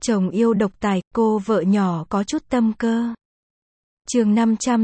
Chồng yêu độc tài, cô vợ nhỏ có chút tâm cơ. Chương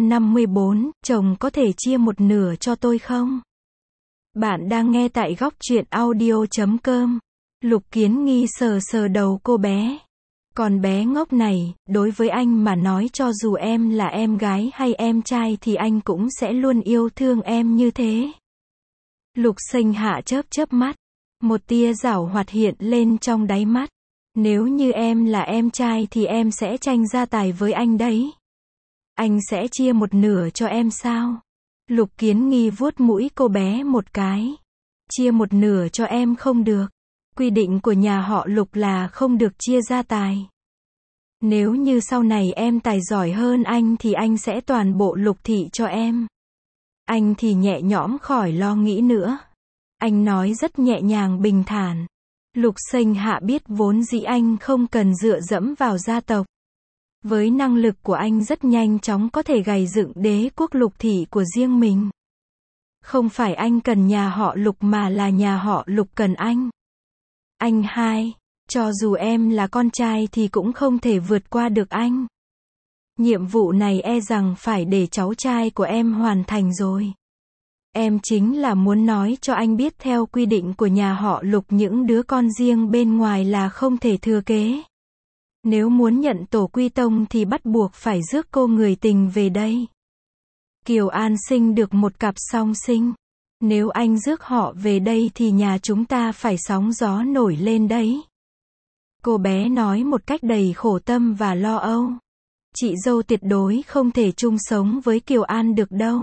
554, chồng có thể chia một nửa cho tôi không? Bạn đang nghe tại góc truyện audio.com. Lục Kiến Nghi sờ sờ đầu cô bé. Con bé ngốc này, đối với anh mà nói cho dù em là em gái hay em trai thì anh cũng sẽ luôn yêu thương em như thế. Lục Sinh Hạ chớp chớp mắt. Một tia giảo hoạt hiện lên trong đáy mắt. Nếu như em là em trai thì em sẽ tranh gia tài với anh đấy. Anh sẽ chia một nửa cho em sao? Lục Kiến Nghi vuốt mũi cô bé một cái. Chia một nửa cho em không được. Quy định của nhà họ Lục là không được chia gia tài. Nếu như sau này em tài giỏi hơn anh thì anh sẽ toàn bộ Lục thị cho em. Anh thì nhẹ nhõm khỏi lo nghĩ nữa. Anh nói rất nhẹ nhàng bình thản. Lục Sinh Hạ biết vốn dĩ anh không cần dựa dẫm vào gia tộc. Với năng lực của anh rất nhanh chóng có thể gầy dựng đế quốc Lục thị của riêng mình. Không phải anh cần nhà họ Lục mà là nhà họ Lục cần anh. Anh hai, cho dù em là con trai thì cũng không thể vượt qua được anh. Nhiệm vụ này e rằng phải để cháu trai của em hoàn thành rồi. Em chính là muốn nói cho anh biết theo quy định của nhà họ Lục những đứa con riêng bên ngoài là không thể thừa kế. Nếu muốn nhận tổ quy tông thì bắt buộc phải rước cô người tình về đây. Kiều An sinh được một cặp song sinh. Nếu anh rước họ về đây thì nhà chúng ta phải sóng gió nổi lên đấy. Cô bé nói một cách đầy khổ tâm và lo âu. Chị dâu tuyệt đối không thể chung sống với Kiều An được đâu.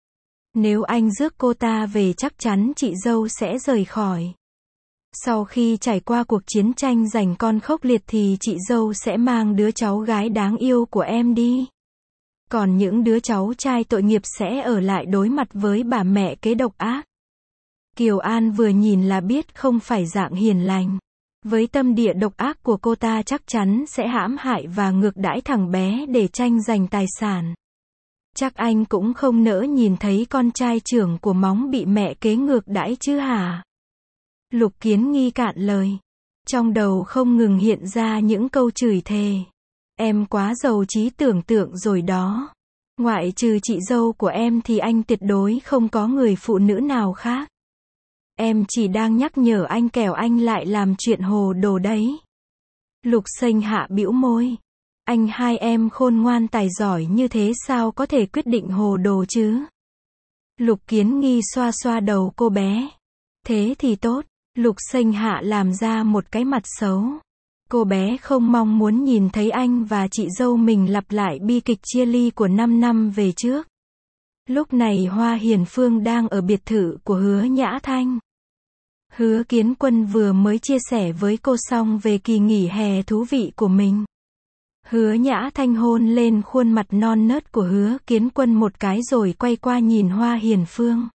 Nếu anh rước cô ta về chắc chắn chị dâu sẽ rời khỏi. Sau khi trải qua cuộc chiến tranh giành con khốc liệt thì chị dâu sẽ mang đứa cháu gái đáng yêu của em đi. Còn những đứa cháu trai tội nghiệp sẽ ở lại đối mặt với bà mẹ kế độc ác. Kiều An vừa nhìn là biết không phải dạng hiền lành. Với tâm địa độc ác của cô ta chắc chắn sẽ hãm hại và ngược đãi thằng bé để tranh giành tài sản. Chắc anh cũng không nỡ nhìn thấy con trai trưởng của Móng bị mẹ kế ngược đãi chứ hả? Lục Kiến Nghi cạn lời. Trong đầu không ngừng hiện ra những câu chửi thề. Em quá giàu trí tưởng tượng rồi đó. Ngoại trừ chị dâu của em thì anh tuyệt đối không có người phụ nữ nào khác. Em chỉ đang nhắc nhở anh kẻo anh lại làm chuyện hồ đồ đấy. Lục Sinh Hạ bĩu môi. Anh hai em khôn ngoan tài giỏi như thế sao có thể quyết định hồ đồ chứ? Lục Kiến Nghi xoa xoa đầu cô bé. Thế thì tốt. Lục Sinh Hạ làm ra một cái mặt xấu. Cô bé không mong muốn nhìn thấy anh và chị dâu mình lặp lại bi kịch chia ly của 5 năm về trước. Lúc này Hoa Hiền Phương đang ở biệt thự của Hứa Nhã Thanh. Hứa Kiến Quân vừa mới chia sẻ với cô xong về kỳ nghỉ hè thú vị của mình. Hứa Nhã Thanh hôn lên khuôn mặt non nớt của Hứa Kiến Quân một cái rồi quay qua nhìn Hoa Hiền Phương.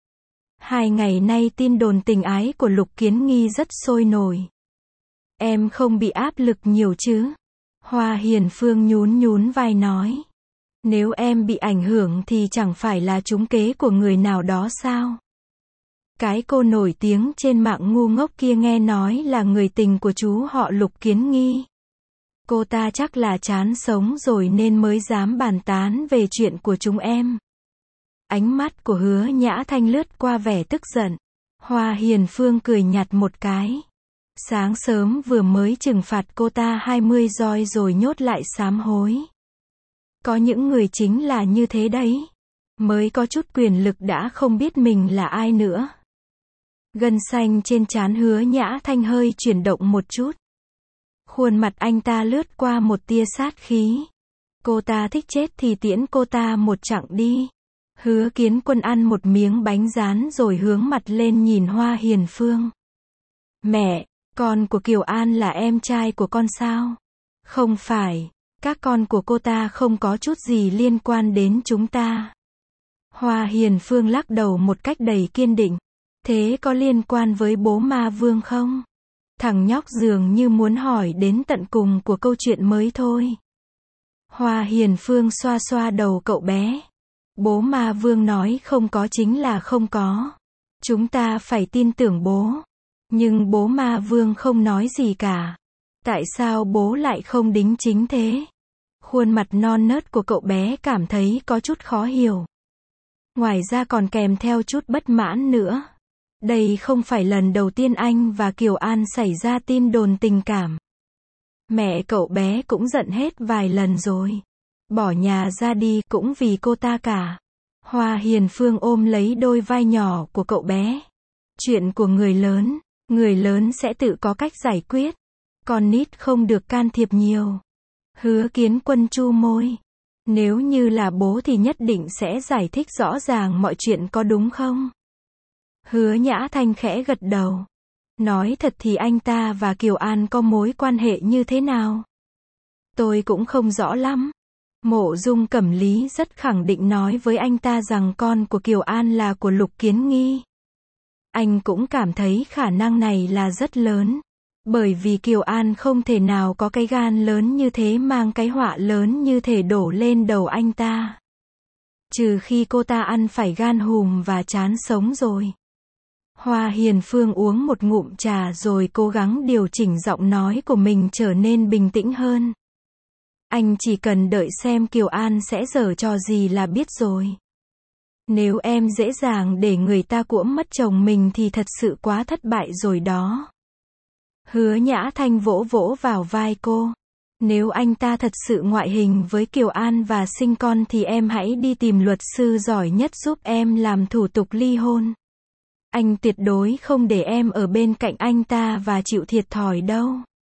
2 ngày nay tin đồn tình ái của Lục Kiến Nghi rất sôi nổi. Em không bị áp lực nhiều chứ? Hoa Hiền Phương nhún nhún vai nói. Nếu em bị ảnh hưởng thì chẳng phải là trúng kế của người nào đó sao? Cái cô nổi tiếng trên mạng ngu ngốc kia nghe nói là người tình của chú họ Lục Kiến Nghi. Cô ta chắc là chán sống rồi nên mới dám bàn tán về chuyện của chúng em. Ánh mắt của Hứa Nhã Thanh lướt qua vẻ tức giận. Hoa Hiền Phương cười nhạt một cái. Sáng sớm vừa mới trừng phạt cô ta 20 roi rồi nhốt lại sám hối. Có những người chính là như thế đấy. Mới có chút quyền lực đã không biết mình là ai nữa. Gân xanh trên trán Hứa Nhã Thanh hơi chuyển động một chút. Khuôn mặt anh ta lướt qua một tia sát khí. Cô ta thích chết thì tiễn cô ta một chặng đi. Hứa Kiến Quân ăn một miếng bánh rán rồi hướng mặt lên nhìn Hoa Hiền Phương. Mẹ, con của Kiều An là em trai của con sao? Không phải, các con của cô ta không có chút gì liên quan đến chúng ta. Hoa Hiền Phương lắc đầu một cách đầy kiên định. Thế có liên quan với bố Ma Vương không? Thằng nhóc dường như muốn hỏi đến tận cùng của câu chuyện mới thôi. Hoa Hiền Phương xoa xoa đầu cậu bé. Bố Ma Vương nói không có chính là không có. Chúng ta phải tin tưởng bố. Nhưng bố Ma Vương không nói gì cả. Tại sao bố lại không đính chính thế? Khuôn mặt non nớt của cậu bé cảm thấy có chút khó hiểu. Ngoài ra còn kèm theo chút bất mãn nữa. Đây không phải lần đầu tiên anh và Kiều An xảy ra tin đồn tình cảm. Mẹ cậu bé cũng giận hết vài lần rồi. Bỏ nhà ra đi cũng vì cô ta cả. Hoa Hiền Phương ôm lấy đôi vai nhỏ của cậu bé. Chuyện của người lớn sẽ tự có cách giải quyết. Con nít không được can thiệp nhiều. Hứa Kiến Quân chu môi. Nếu như là bố thì nhất định sẽ giải thích rõ ràng mọi chuyện có đúng không? Hứa Nhã Thanh khẽ gật đầu. Nói thật thì anh ta và Kiều An có mối quan hệ như thế nào? Tôi cũng không rõ lắm. Mộ Dung Cẩm Lý rất khẳng định nói với anh ta rằng con của Kiều An là của Lục Kiến Nghi. Anh cũng cảm thấy khả năng này là rất lớn. Bởi vì Kiều An không thể nào có cái gan lớn như thế mang cái họa lớn như thể đổ lên đầu anh ta. Trừ khi cô ta ăn phải gan hùm và chán sống rồi. Hoa Hiền Phương uống một ngụm trà rồi cố gắng điều chỉnh giọng nói của mình trở nên bình tĩnh hơn. Anh chỉ cần đợi xem Kiều An sẽ giở trò gì là biết rồi. Nếu em dễ dàng để người ta cuỗm mất chồng mình thì thật sự quá thất bại rồi đó. Hứa Nhã Thanh vỗ vỗ vào vai cô. Nếu anh ta thật sự ngoại hình với Kiều An và sinh con thì em hãy đi tìm luật sư giỏi nhất giúp em làm thủ tục ly hôn. Anh tuyệt đối không để em ở bên cạnh anh ta và chịu thiệt thòi đâu.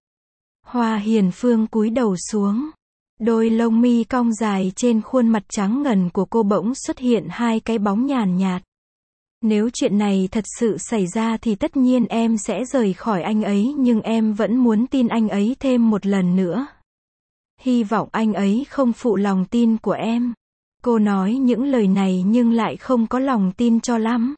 Hoa Hiền Phương cúi đầu xuống. Đôi lông mi cong dài trên khuôn mặt trắng ngần của cô bỗng xuất hiện hai cái bóng nhàn nhạt. Nếu chuyện này thật sự xảy ra thì tất nhiên em sẽ rời khỏi anh ấy, nhưng em vẫn muốn tin anh ấy thêm một lần nữa. Hy vọng anh ấy không phụ lòng tin của em. Cô nói những lời này nhưng lại không có lòng tin cho lắm.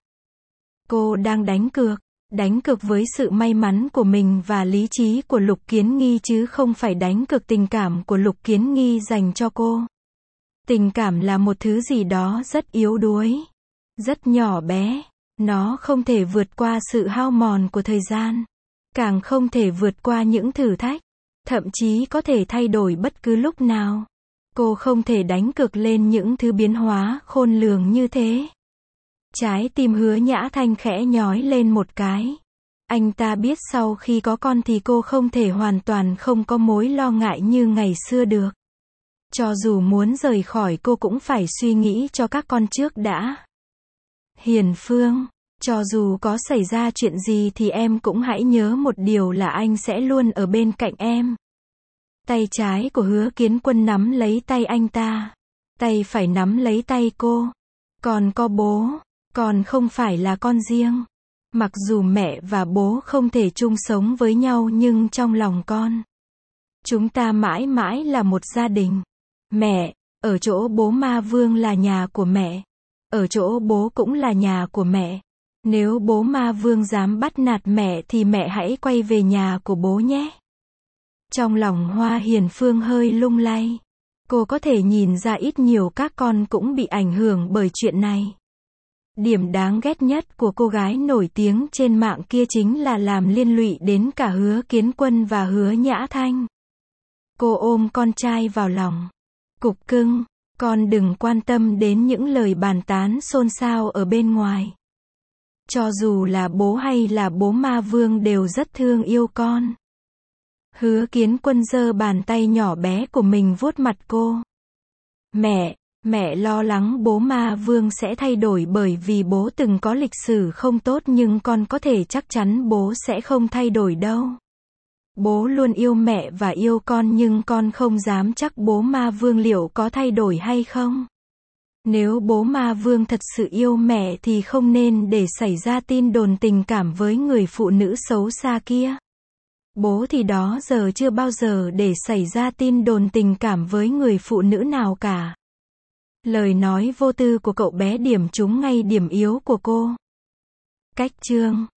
Cô đang đánh cược với sự may mắn của mình và lý trí của Lục Kiến Nghi chứ không phải đánh cược tình cảm của Lục Kiến Nghi dành cho cô. Tình cảm là một thứ gì đó rất yếu đuối, rất nhỏ bé. Nó không thể vượt qua sự hao mòn của thời gian, càng không thể vượt qua những thử thách, thậm chí có thể thay đổi bất cứ lúc nào. Cô không thể đánh cược lên những thứ biến hóa khôn lường như thế. Trái tim Hứa Nhã Thanh khẽ nhói lên một cái. Anh ta biết sau khi có con thì cô không thể hoàn toàn không có mối lo ngại như ngày xưa được. Cho dù muốn rời khỏi cô cũng phải suy nghĩ cho các con trước đã. Hiền Phương, cho dù có xảy ra chuyện gì thì em cũng hãy nhớ một điều là anh sẽ luôn ở bên cạnh em. Tay trái của Hứa Kiến Quân nắm lấy tay anh ta. Tay phải nắm lấy tay cô. Còn có bố, con không phải là con riêng. Mặc dù mẹ và bố không thể chung sống với nhau nhưng trong lòng con, chúng ta mãi mãi là một gia đình. Mẹ, ở chỗ bố Ma Vương là nhà của mẹ. Ở chỗ bố cũng là nhà của mẹ. Nếu bố Ma Vương dám bắt nạt mẹ thì mẹ hãy quay về nhà của bố nhé. Trong lòng Hoa Hiền Phương hơi lung lay. Cô có thể nhìn ra ít nhiều các con cũng bị ảnh hưởng bởi chuyện này. Điểm đáng ghét nhất của cô gái nổi tiếng trên mạng kia chính là làm liên lụy đến cả Hứa Kiến Quân và Hứa Nhã Thanh. Cô ôm con trai vào lòng. Cục cưng, con đừng quan tâm đến những lời bàn tán xôn xao ở bên ngoài. Cho dù là bố hay là bố Ma Vương đều rất thương yêu con. Hứa Kiến Quân giơ bàn tay nhỏ bé của mình vuốt mặt cô. Mẹ lo lắng bố Ma Vương sẽ thay đổi bởi vì bố từng có lịch sử không tốt, nhưng con có thể chắc chắn bố sẽ không thay đổi đâu. Bố luôn yêu mẹ và yêu con nhưng con không dám chắc bố Ma Vương liệu có thay đổi hay không. Nếu bố Ma Vương thật sự yêu mẹ thì không nên để xảy ra tin đồn tình cảm với người phụ nữ xấu xa kia. Bố thì đó giờ chưa bao giờ để xảy ra tin đồn tình cảm với người phụ nữ nào cả. Lời nói vô tư của cậu bé điểm trúng ngay điểm yếu của cô. Cách chương